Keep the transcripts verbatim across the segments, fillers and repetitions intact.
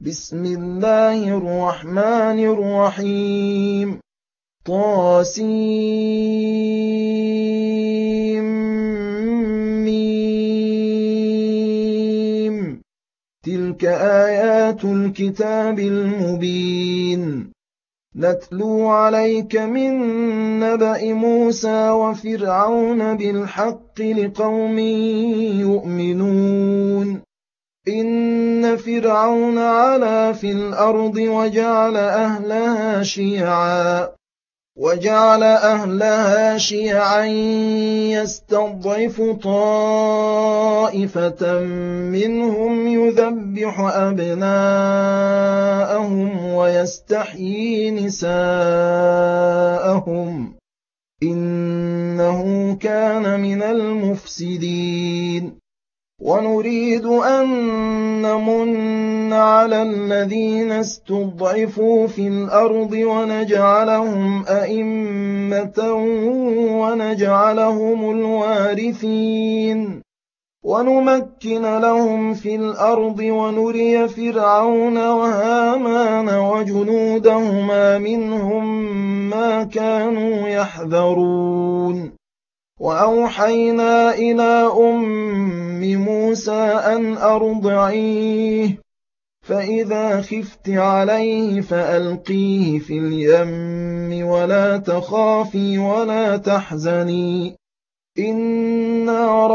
بسم الله الرحمن الرحيم طاسيم تلك آيات الكتاب المبين نتلو عليك من نبأ موسى وفرعون بالحق لقوم يؤمنون إن فرعون علا في الأرض وجعل أهلها شيعا وجعل أهلها شيعا يستضعف طائفة منهم يذبح أبناءهم ويستحيي نساءهم إنه كان من المفسدين ونريد أن نمن على الذين استضعفوا في الأرض ونجعلهم أئمة ونجعلهم الوارثين ونمكن لهم في الأرض ونري فرعون وهامان وجنودهما منهم ما كانوا يحذرون وأوحينا إلى أم موسى أن أرضعيه فإذا خفت عليه فألقيه في اليم ولا تخافي ولا تحزني إنا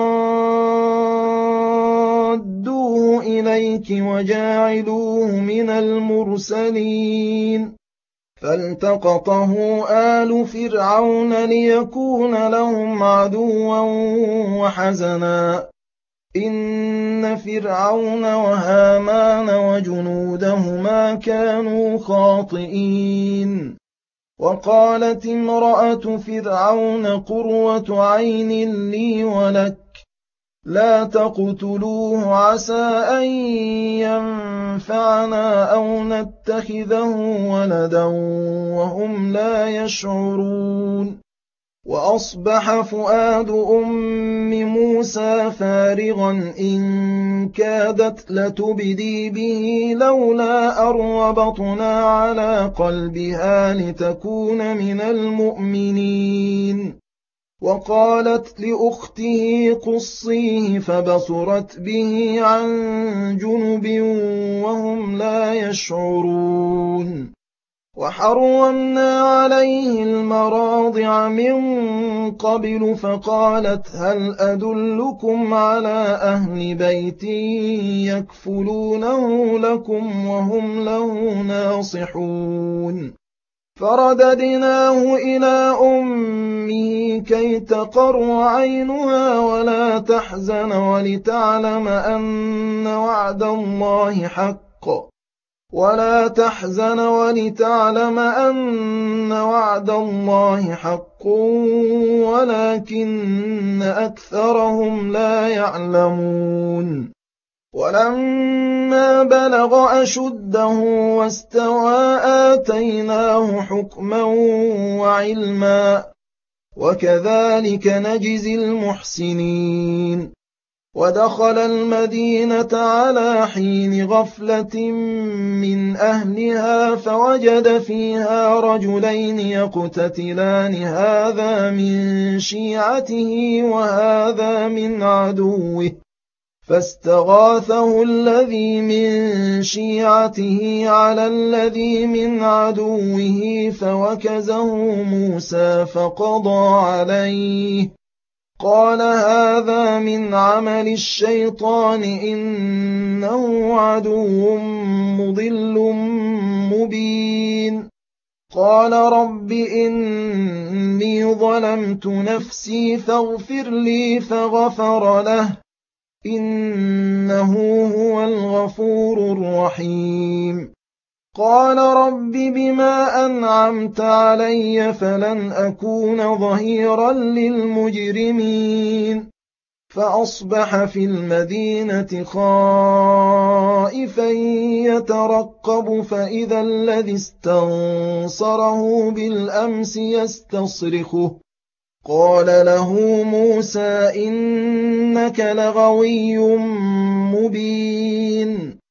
رادوه إليك وجاعلوه من المرسلين فالتقطه آل فرعون ليكون لهم عدوا وحزنا إن فرعون وهامان وجنودهما كانوا خاطئين وقالت امرأة فرعون قرة عين لي ولك لا تقتلوه عسى أن ينفعنا أو نتخذه ولدا وهم لا يشعرون وأصبح فؤاد أم موسى فارغا إن كادت لتبدي به لولا أربطنا على قلبها لتكون من المؤمنين وقالت لأخته قصيه فبصرت به عن جنب وهم لا يشعرون وحرمنا عليه المراضع من قبل فقالت هل أدلكم على أهل بيت يكفلونه لكم وهم له ناصحون فرددناه إلى أمه كي تقر عينها ولا تحزن ولتعلم أن وعد الله حق ولا تحزن ولتعلم أن وعد الله حق ولكن أكثرهم لا يعلمون ولما بلغ أشده واستوى آتيناه حكما وعلما وكذلك نجزي المحسنين ودخل المدينة على حين غفلة من أهلها فوجد فيها رجلين يقتتلان هذا من شيعته وهذا من عدوه فاستغاثه الذي من شيعته على الذي من عدوه فوكزه موسى فقضى عليه قال هذا من عمل الشيطان إنه عدو مضل مبين قال رب إني ظلمت نفسي فاغفر لي فغفر له إنه هو الغفور الرحيم قال رب بما أنعمت علي فلن أكون ظهيرا للمجرمين فأصبح في المدينة خائفا يترقب فإذا الذي استنصره بالأمس يستصرخه قال له موسى إنك لغوي مبين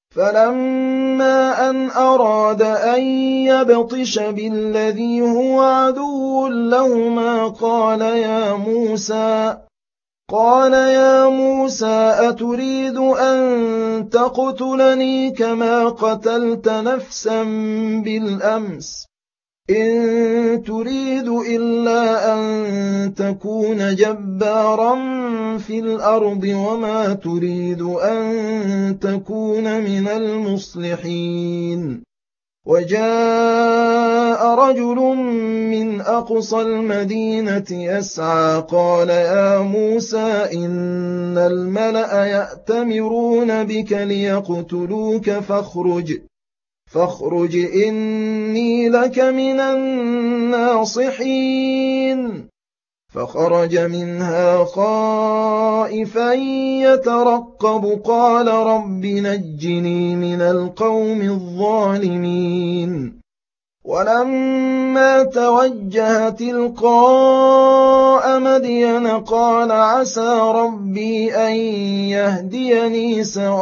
فَلَمَّا أَنْ أَرَادَ أَنْ يَبْطِشَ بِالَّذِي هُوَ عَدُوٌّ لَهُمَا قَالَ يَا مُوسَى قَالَ يَا مُوسَى أَتُرِيدُ أَن تَقْتُلَنِي كَمَا قَتَلْتَ نَفْسًا بِالْأَمْسِ إِن تُرِيدُ إِلَّا أَن تَكُونَ جَبَّارًا فِي الْأَرْضِ وَمَا تُرِيدُ أَن تَكُونَ مِنَ الْمُصْلِحِينَ وَجَاءَ رَجُلٌ مِّنْ أَقْصَى الْمَدِينَةِ يَسْعَىٰ قَالَ يَا مُوسَىٰ إِنَّ الْمَلَأَ يَأْتَمِرُونَ بِكَ لِيَقْتُلُوكَ فَاخْرُجْ فاخرج إِنِّي لَكَ مِنَ النَّاصِحِينَ فَخَرَجَ مِنْهَا خَائِفًا يَتَرَقَّبُ قَالَ رَبِّ نَجِّنِي مِنَ الْقَوْمِ الظَّالِمِينَ وَلَمَّا تَوَجَّهَ تِلْقَاءَ مَدْيَنَ قَالَ عَسَىٰ رَبِّي أَن يَهْدِيَنِي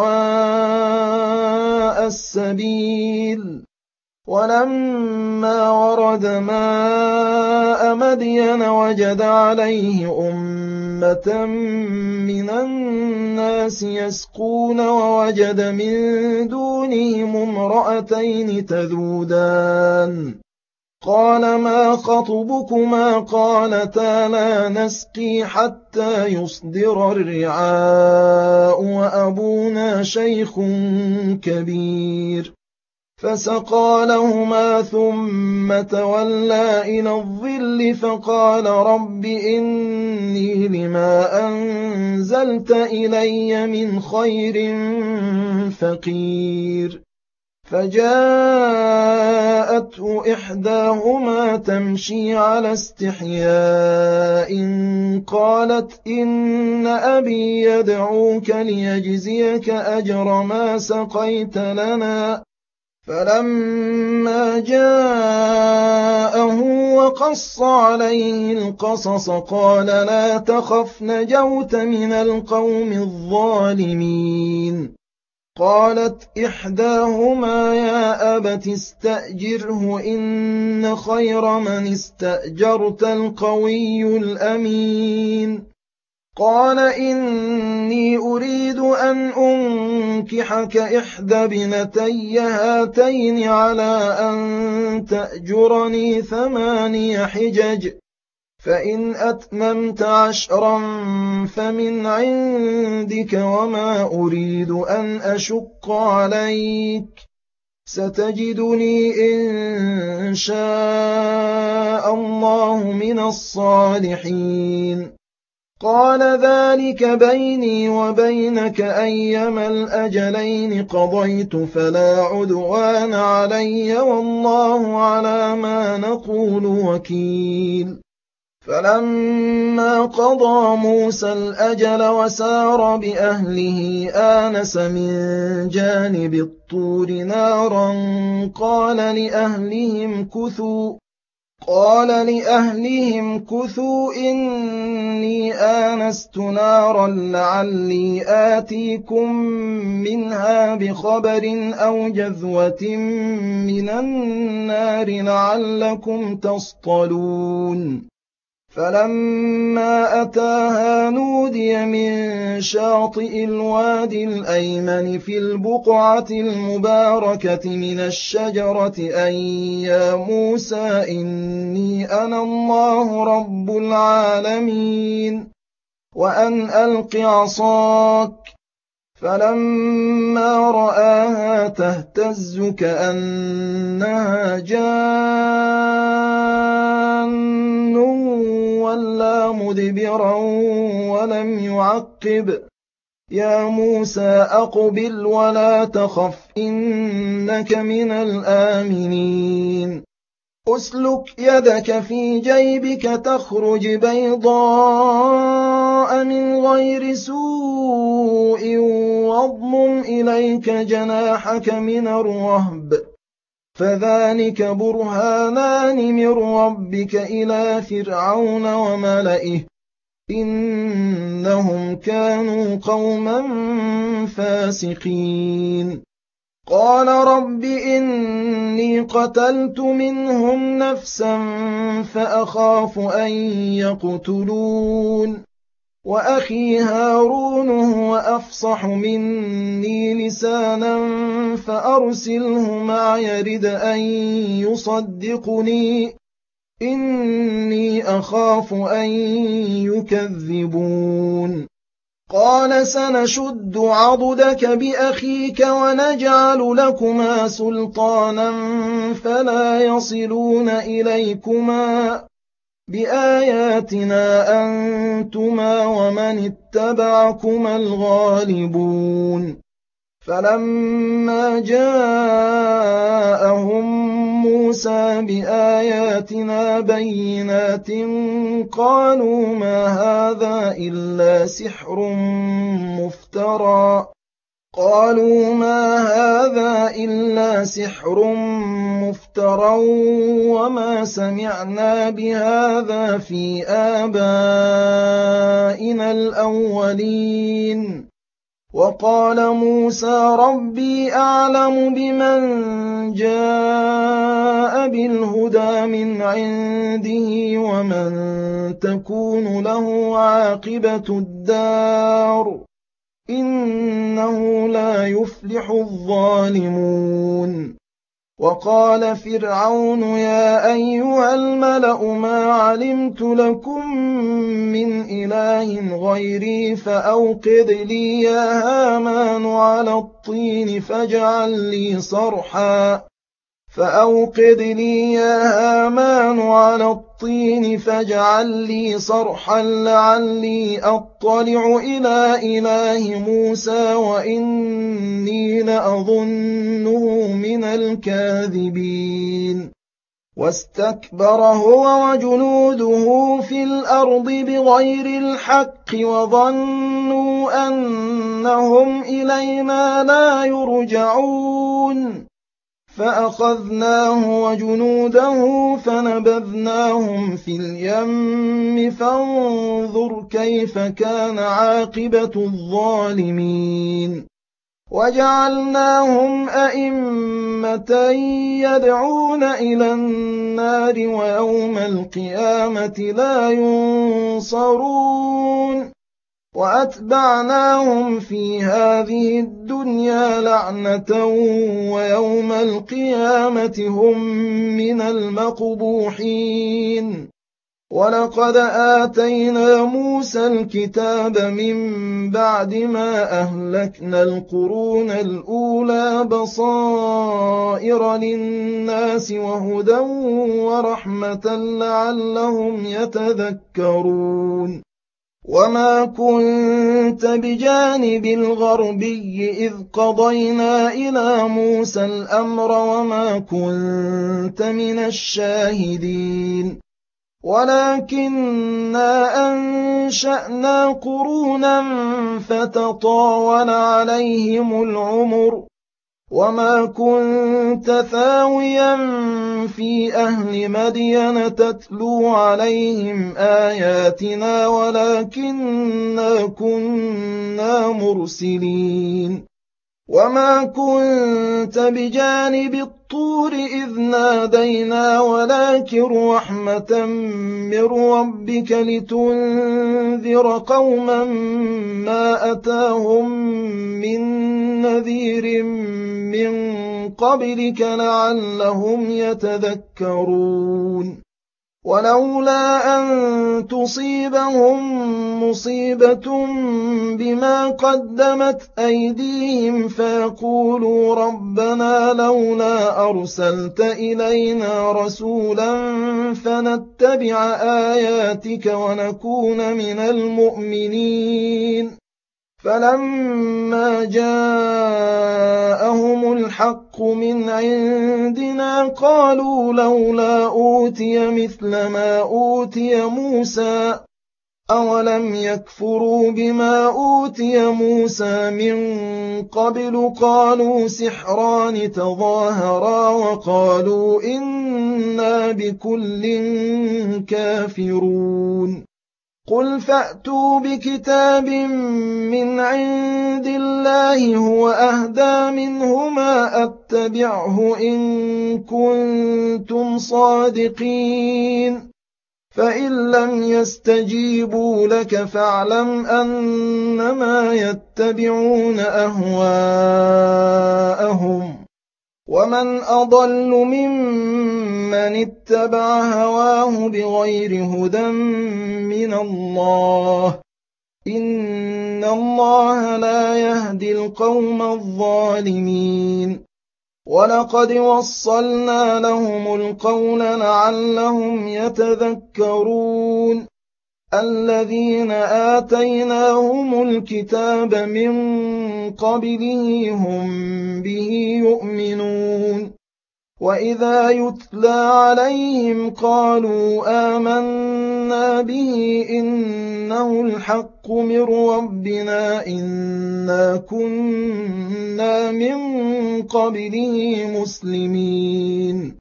سَوَاءَ السَّبِيلِ وَلَمَّا وَرَدَ مَاءَ مَدْيَنَ وَجَدَ عَلَيْهِ أُمَّةً مِّنَ النَّاسِ يَسْقُونَ وَوَجَدَ مِن دُونِهِمُ امْرَأَتَيْنِ تَذُودَانِ قَالَ مَا خَطْبُكُمَا قَالَتَا لَا نَسْقِي حَتَّىٰ يُصْدِرَ الرِّعَاءُ وَأَبُونَا شَيْخٌ كَبِيرٌ فَسَقَىٰ لَهُمَا ثُمَّ تَوَلَّىٰ إِلَى الظِّلِّ فَقَالَ رَبِّ إِنِّي لِمَا أَنزَلْتَ إِلَيَّ مِنْ خَيْرٍ فَقِيرٌ فَجَاءَتْهُ إِحْدَاهُمَا تَمْشِي عَلَى اسْتِحْيَاءٍ قَالَتْ إِنَّ أَبِي يَدْعُوكَ لِيَجْزِيَكَ أَجْرَ مَا سَقَيْتَ لَنَا فَلَمَّا جَاءَهُ وَقَصَّ عَلَيْهِ الْقَصَصَ قَالَ لَا تَخَفْ نَجَوْتَ مِنَ الْقَوْمِ الظَّالِمِينَ قَالَتْ إِحْدَاهُمَا يَا أَبَتِ اسْتَأْجِرْهُ إِنَّ خَيْرَ مَنِ اسْتَأْجَرْتَ الْقَوِيُّ الْأَمِينُ قَالَ إِنِّي أُرِيدُ أَنْ أُنكِحَكَ إِحْدَى ابْنَتَيَّ هَاتَيْنِ عَلَىٰ أَن تَأْجُرَنِي ثَمَانِيَ حِجَجٍ فَإِنْ أَتْمَمْتَ عَشْرًا فَمِنْ عِندِكَ وَمَا أُرِيدُ أَنْ أَشُقَّ عَلَيْكَ سَتَجِدُنِي إِن شَاءَ اللَّهُ مِنَ الصَّالِحِينَ قَالَ ذَٰلِكَ بَيْنِي وَبَيْنَكَ أَيَّمَا الْأَجَلَيْنِ قَضَيْتُ فَلَا عُدْوَانَ عَلَيَّ وَاللَّهُ عَلَىٰ مَا نَقُولُ وَكِيلٌ فَلَمَّا قَضَىٰ مُوسَى الْأَجَلَ وَسَارَ بِأَهْلِهِ آنَسَ مِن جَانِبِ الطُّورِ نَارًا قَالَ لِأَهْلِهِمْ كُثُوا قال لأهلهم كثوا إني آنست نارا لعلي آتيكم منها بخبر أو جذوة من النار لعلكم تصطلون فلما أتاها نودي من شاطئ الوادي الأيمن في البقعة المباركة من الشجرة أن يا موسى إني أنا الله رب العالمين وأن ألق عصاك فلما رآها تهتز كأنها جان وَلَّىٰ مُدْبِرًا وَلَمْ يُعَقِّبْ يَا مُوسَىٰ أَقْبِلْ وَلَا تَخَفْ إِنَّكَ مِنَ الْآمِنِينَ أُسْلُكْ يَدَكَ فِي جَيْبِكَ تَخْرُجْ بَيْضَاءَ مِنْ غَيْرِ سُوءٍ وَاضْمُمْ إِلَيْكَ جَنَاحَكَ مِنَ الرَّهْبِ فَذَانِكَ بُرْهَانَانِ مِن رَّبِّكَ إِلَىٰ فِرْعَوْنَ وَمَلَئِهِ إِنَّهُمْ كَانُوا قَوْمًا فَاسِقِينَ رب إني قتلت منهم نفسا فأخاف أن يقتلون وأخي هارون هو أفصح مني لسانا فأرسله معي يرد أن يصدقني إني أخاف أن يكذبون قال سنشد عضدك بأخيك ونجعل لكما سلطانا فلا يصلون إليكما بآياتنا أنتما ومن اتبعكما الغالبون فلما جاءهم موسى بآياتنا بينات قالوا ما هذا إلا سحر مفترى قالوا ما هذا إلا سحر مفترى وما سمعنا بهذا في آبائنا الأولين وقال موسى ربي أعلم بمن جاء بالهدى من عنده ومن تكون له عاقبة الدار إنه لا يفلح الظالمون وقال فرعون يا أيها الملأ ما علمت لكم من إله غيري فأوقد لي يا هامان على الطين فاجعل لي صرحا فأوقد لي يا هامان على الطين فاجعل لي صرحا لعلي أطلع إلى إله موسى وإني لأظنه من الكاذبين واستكبر هو وجنوده في الأرض بغير الحق وظنوا أنهم إلينا لا يرجعون فأخذناه وجنوده فنبذناهم في اليم فانظر كيف كان عاقبة الظالمين وجعلناهم أئمة يدعون إلى النار ويوم القيامة لا ينصرون وأتبعناهم في هذه الدنيا لعنة ويوم القيامة هم من المقبوحين ولقد آتينا موسى الكتاب من بعد ما أهلكنا القرون الأولى بصائر للناس وهدى ورحمة لعلهم يتذكرون وما كنت بجانب الغربي إذ قضينا إلى موسى الأمر وما كنت من الشاهدين ولكننا أنشأنا قرونا فتطاول عليهم العمر وما كنت ثاويا في أهل مدين تتلو عليهم آياتنا ولكننا كنا مرسلين وما كنت بجانب الطور إذ نادينا ولكن رحمة من ربك لتنذر قوما ما أتاهم من نذير من قبلك لعلهم يتذكرون ولولا أن تصيبهم مصيبة بما قدمت أيديهم فيقولوا ربنا لولا أرسلت إلينا رسولا فنتبع آياتك ونكون من المؤمنين فلما جاءهم الحق من عندنا قالوا لولا أوتي مثل ما أوتي موسى أولم يكفروا بما أوتي موسى من قبل قالوا سحران تظاهرا وقالوا إنا بكل كافرون قُلْ فَأْتُوا بِكِتَابٍ مِّنْ عِندِ اللَّهِ هُوَ أَهْدَىٰ مِنْهُمَا أَتَّبِعْهُ إِن كُنتُمْ صَادِقِينَ فَإِن لَّمْ يَسْتَجِيبُوا لَكَ فَاعْلَمْ أَنَّمَا يَتَّبِعُونَ أَهْوَاءَهُمْ وَمَنْ أَضَلُّ مِمَّنِ اتَّبَعَ هَوَاهُ بِغَيْرِ هُدًى مِّنَ اللَّهِ ۚ إِنَّ اللَّهَ لَا يَهْدِي الْقَوْمَ الظَّالِمِينَ وَلَقَدْ وَصَّلْنَا لَهُمُ الْقَوْلَ لَعَلَّهُمْ يَتَذَكَّرُونَ الَّذِينَ آتَيْنَاهُمُ الْكِتَابَ مِن قَبْلِهِ هُم بِهِ يُؤْمِنُونَ وَإِذَا يُتْلَىٰ عَلَيْهِمْ قَالُوا آمَنَّا بِهِ إِنَّهُ الْحَقُّ مِن رَّبِّنَا إِنَّا كُنَّا مِن قَبْلِهِ مُسْلِمِينَ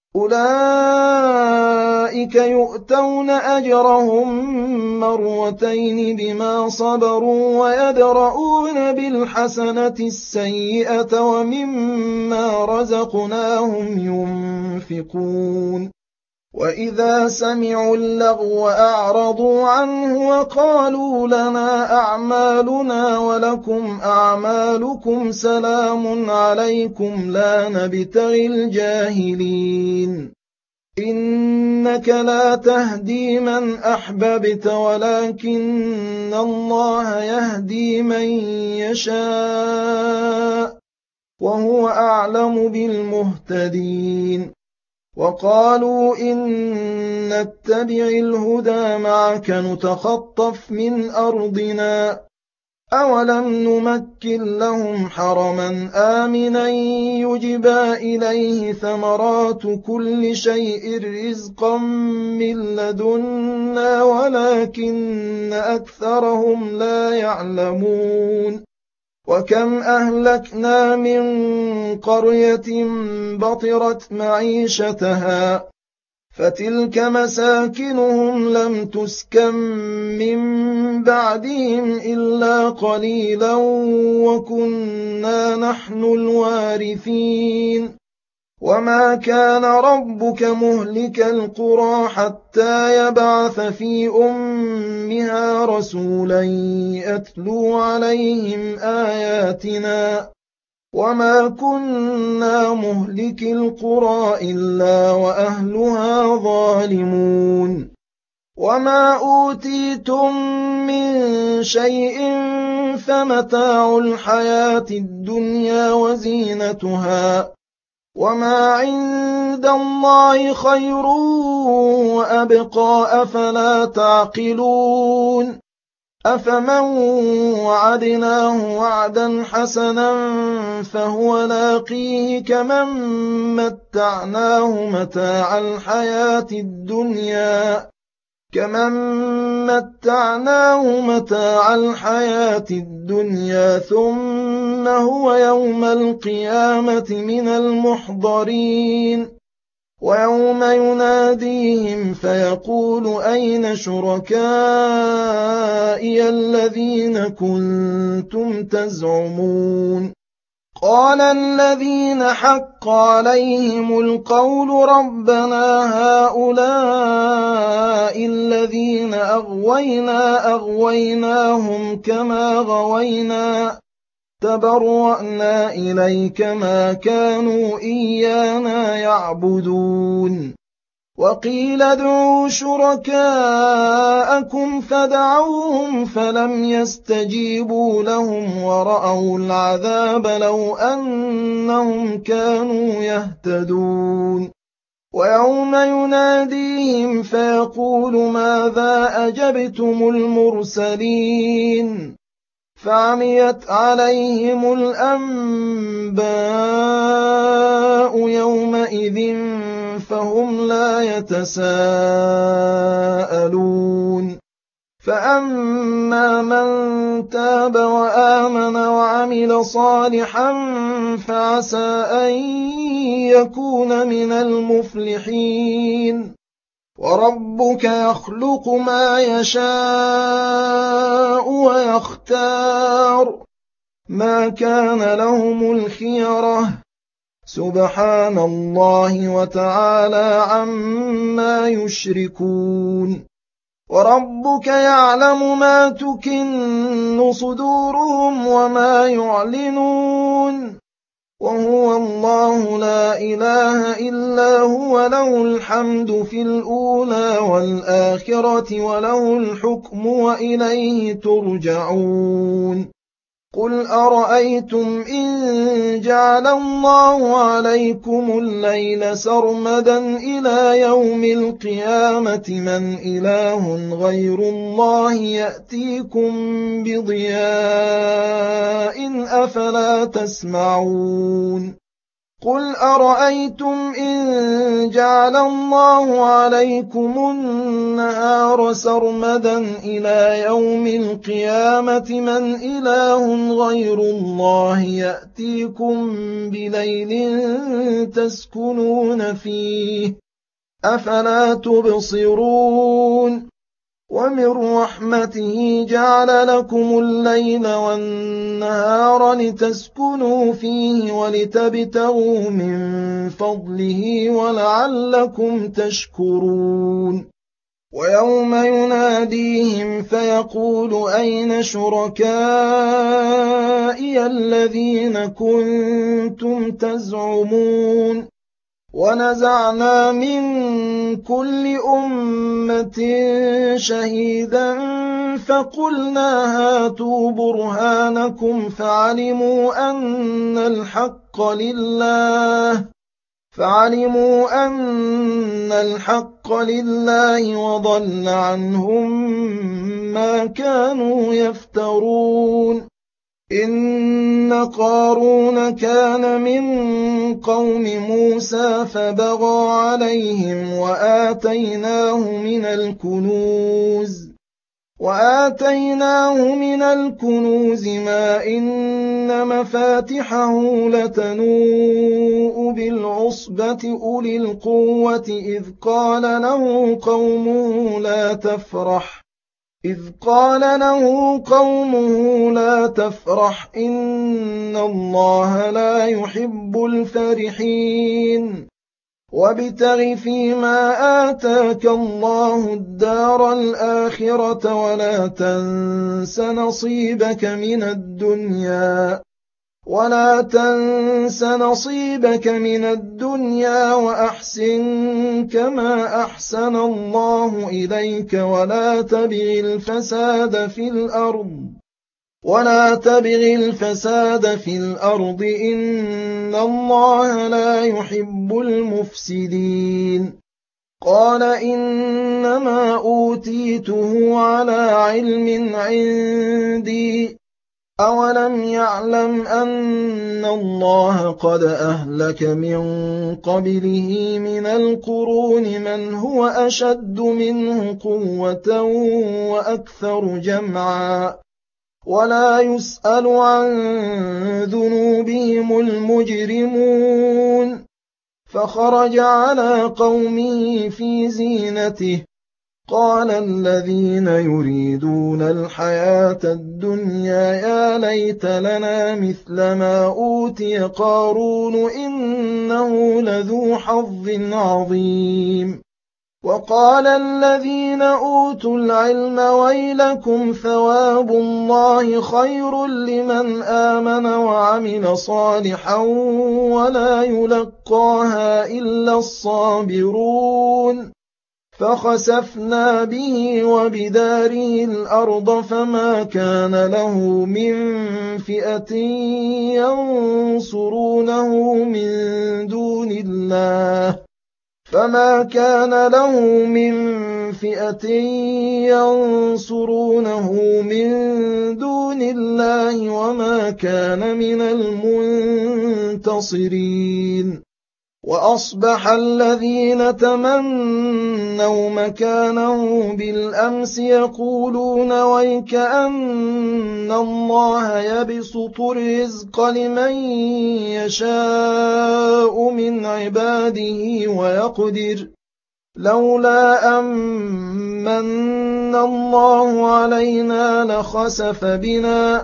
أُولَٰئِكَ يُؤْتَوْنَ أَجْرَهُم مَّرَّتَيْنِ بِمَا صَبَرُوا وَيَدْرَءُونَ بِالْحَسَنَةِ السَّيِّئَةَ وَمِمَّا رَزَقْنَاهُمْ يُنفِقُونَ وَإِذَا سَمِعُوا اللَّغْوَ أَعْرَضُوا عَنْهُ وَقَالُوا لَنَا أَعْمَالُنَا وَلَكُمْ أَعْمَالُكُمْ سَلَامٌ عَلَيْكُمْ لَا نَبْتَغِي الْجَاهِلِينَ إِنَّكَ لَا تَهْدِي مَنْ أَحْبَبْتَ وَلَٰكِنَّ اللَّهَ يَهْدِي مَن يَشَاءُ وَهُوَ أَعْلَمُ بِالْمُهْتَدِينَ وَقَالُوا إِن نَّتَّبِعِ الْهُدَىٰ مَعَكَ نُتَخَطَّفْ مِنْ أَرْضِنَا أَوَلَمْ نُمَكِّن لَّهُمْ حَرَمًا آمِنًا يُجْبَىٰ إِلَيْهِ ثَمَرَاتُ كُلِّ شَيْءٍ رِّزْقًا مِّن لَّدُنَّا وَلَٰكِنَّ أَكْثَرَهُمْ لَا يَعْلَمُونَ وَكَمْ أَهْلَكْنَا مِن قَرْيَةٍ بَطِرَتْ مَعِيشَتَهَا فَتِلْكَ مَسَاكِنُهُمْ لَمْ تُسْكَن مِّن بَعْدِهِمْ إِلَّا قَلِيلًا وَكُنَّا نَحْنُ الْوَارِثِينَ وَمَا كَانَ رَبُّكَ مُهْلِكَ الْقُرَىٰ حَتَّىٰ يَبْعَثَ فِي أُمِّهَا رَسُولًا يَتْلُو عَلَيْهِمْ آيَاتِنَا وَمَا كُنَّا مُهْلِكِي الْقُرَىٰ إِلَّا وَأَهْلُهَا ظَالِمُونَ وَمَا أُوتِيتُم مِّن شَيْءٍ فَمَتَاعُ الْحَيَاةِ الدُّنْيَا وَزِينَتُهَا وَمَا عِندَ اللَّهِ خَيْرٌ وَأَبْقَىٰ أَفَلَا تَعْقِلُونَ أَفَمَن وَعَدْنَاهُ وَعْدًا حَسَنًا فَهُوَ لَاقِيهِ كَمَن مَّتَّعْنَاهُ مَتَاعَ الْحَيَاةِ الدُّنْيَا كَمَن مَّتَّعْنَاهُ مَتَاعَ الْحَيَاةِ الدُّنْيَا ثُمَّ هُوَ يَوْمَ الْقِيَامَةِ مِنَ الْمُحْضَرِينَ وَيَوْمَ يُنَادِيهِمْ فَيَقُولُ أَيْنَ شُرَكَائِيَ الَّذِينَ كُنتُمْ تَزْعُمُونَ قَالَ الَّذِينَ حَقَّ عَلَيْهِمُ الْقَوْلُ رَبَّنَا هَٰؤُلَاءِ الَّذِينَ أَغْوَيْنَا أَغْوَيْنَاهُمْ كَمَا غَوَيْنَا تَبَرَّأْنَا إِلَيْكَ مَا كَانُوا إِيَّانَا يَعْبُدُونَ وَقِيلَ ادْعُوا شُرَكَاءَكُمْ فَدَعَوْهُمْ فَلَمْ يَسْتَجِيبُوا لَهُمْ وَرَأَوُا الْعَذَابَ لَوْ أَنَّهُمْ كَانُوا يَهْتَدُونَ وَيَوْمَ يُنَادِيهِمْ فَيَقُولُ مَاذَا أَجَبْتُمُ الْمُرْسَلِينَ فَعَمِيَتْ عَلَيْهِمُ الْأَنبَاءُ يَوْمَئِذٍ فَهُمْ لَا يَتَسَاءَلُونَ فَأَمَّا مَن تَابَ وَآمَنَ وَعَمِلَ صَالِحًا فَعَسَىٰ أَن يَكُونَ مِنَ الْمُفْلِحِينَ وربك يخلق ما يشاء ويختار ما كان لهم الخيرة سبحان الله وتعالى عما يشركون وربك يعلم ما تكن صدورهم وما يعلنون وهو الله لا إله إلا هو له الحمد في الأولى والآخرة وله الحكم وإليه ترجعون قل أرأيتم إن جعل الله عليكم الليل سرمدا إلى يوم القيامة من إله غير الله يأتيكم بضياء أفلا تسمعون قل أرأيتم إن جعل الله عليكم النهار سرمدا إلى يوم القيامة من إله غير الله يأتيكم بليل تسكنون فيه أفلا تبصرون ومن رحمته جعل لكم الليل والنهار لتسكنوا فيه ولتبتغوا من فضله ولعلكم تشكرون ويوم يناديهم فيقول أين شركائي الذين كنتم تزعمون ونزعنا من كل أمة شهيدا فقلنا هاتوا برهانكم فعلموا أن الحق لله فعلموا أن الحق لله وضل عنهم ما كانوا يفترون إن قارون كان من قوم موسى فبغى عليهم وآتيناه من الكنوز وآتيناه من الكنوز ما إن مفاتحه لتنوء بالعصبة أولي القوة إذ قال له قومه لا تفرح إذ قال له قومه لا تفرح إن الله لا يحب الفرحين وابتغ فيما آتاك الله الدار الآخرة ولا تنس نصيبك من الدنيا ولا تنس نصيبك من الدنيا وأحسن كما أحسن الله إليك ولا تبغ الفساد في الأرض ولا تبغ الفساد في الأرض إن الله لا يحب المفسدين قال إنما أوتيته على علم عندي أولم يعلم أن الله قد أهلك من قبله من القرون من هو أشد منه قوة وأكثر جمعا ولا يسأل عن ذنوبهم المجرمون فخرج على قومه في زينته قال الذين يريدون الحياة الدنيا يا ليت لنا مثل ما أوتي قارون إنه لذو حظ عظيم وقال الذين أوتوا العلم ويلكم ثواب الله خير لمن آمن وعمل صالحا ولا يلقاها إلا الصابرون فخسفنا به وبداره الأرض فما كان له من فئة ينصرونه من دون الله فما كان له من فئة ينصرونه من دون الله وما كان من المنتصرين وأصبح الذين تمنوا مكانه بالأمس يقولون ويك أن الله يبسط الرزق لمن يشاء من عباده ويقدر لولا أمن الله علينا لخسف بنا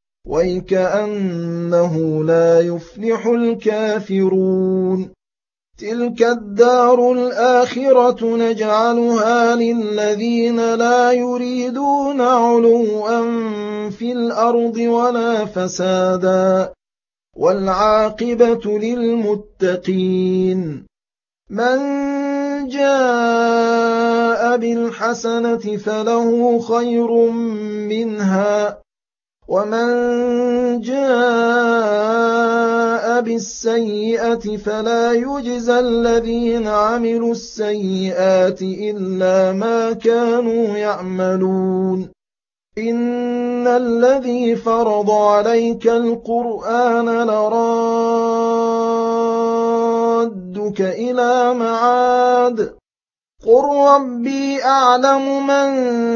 ويكأنه لا يفلح الكافرون تلك الدار الآخرة نجعلها للذين لا يريدون علوا في الأرض ولا فسادا والعاقبة للمتقين من جاء بالحسنة فله خير منها ومن جاء بالسيئة فلا يجزى الذين عملوا السيئات إلا ما كانوا يعملون إن الذي فرض عليك القرآن لرادك إلى معاد قل ربي أعلم من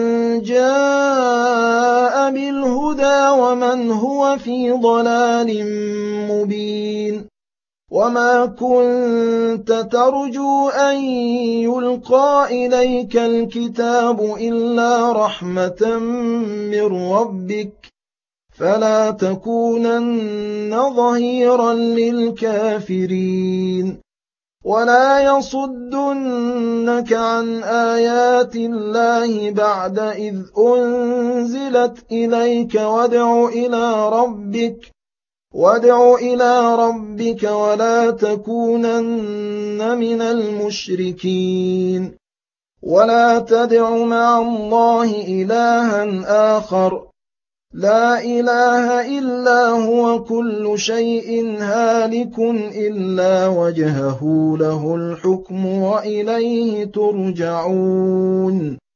جاء بالهدى ومن هو في ضلال مبين وما كنت ترجو أن يلقى إليك الكتاب إلا رحمة من ربك فلا تكونن ظهيرا للكافرين ولا يصدنك عن آيات الله بعد إذ أنزلت إليك وادع إلى ربك وادع إلى ربك ولا تكونن من المشركين ولا تدع مع الله إلها آخر لا إله إلا هو كل شيء هالك إلا وجهه له الحكم وإليه ترجعون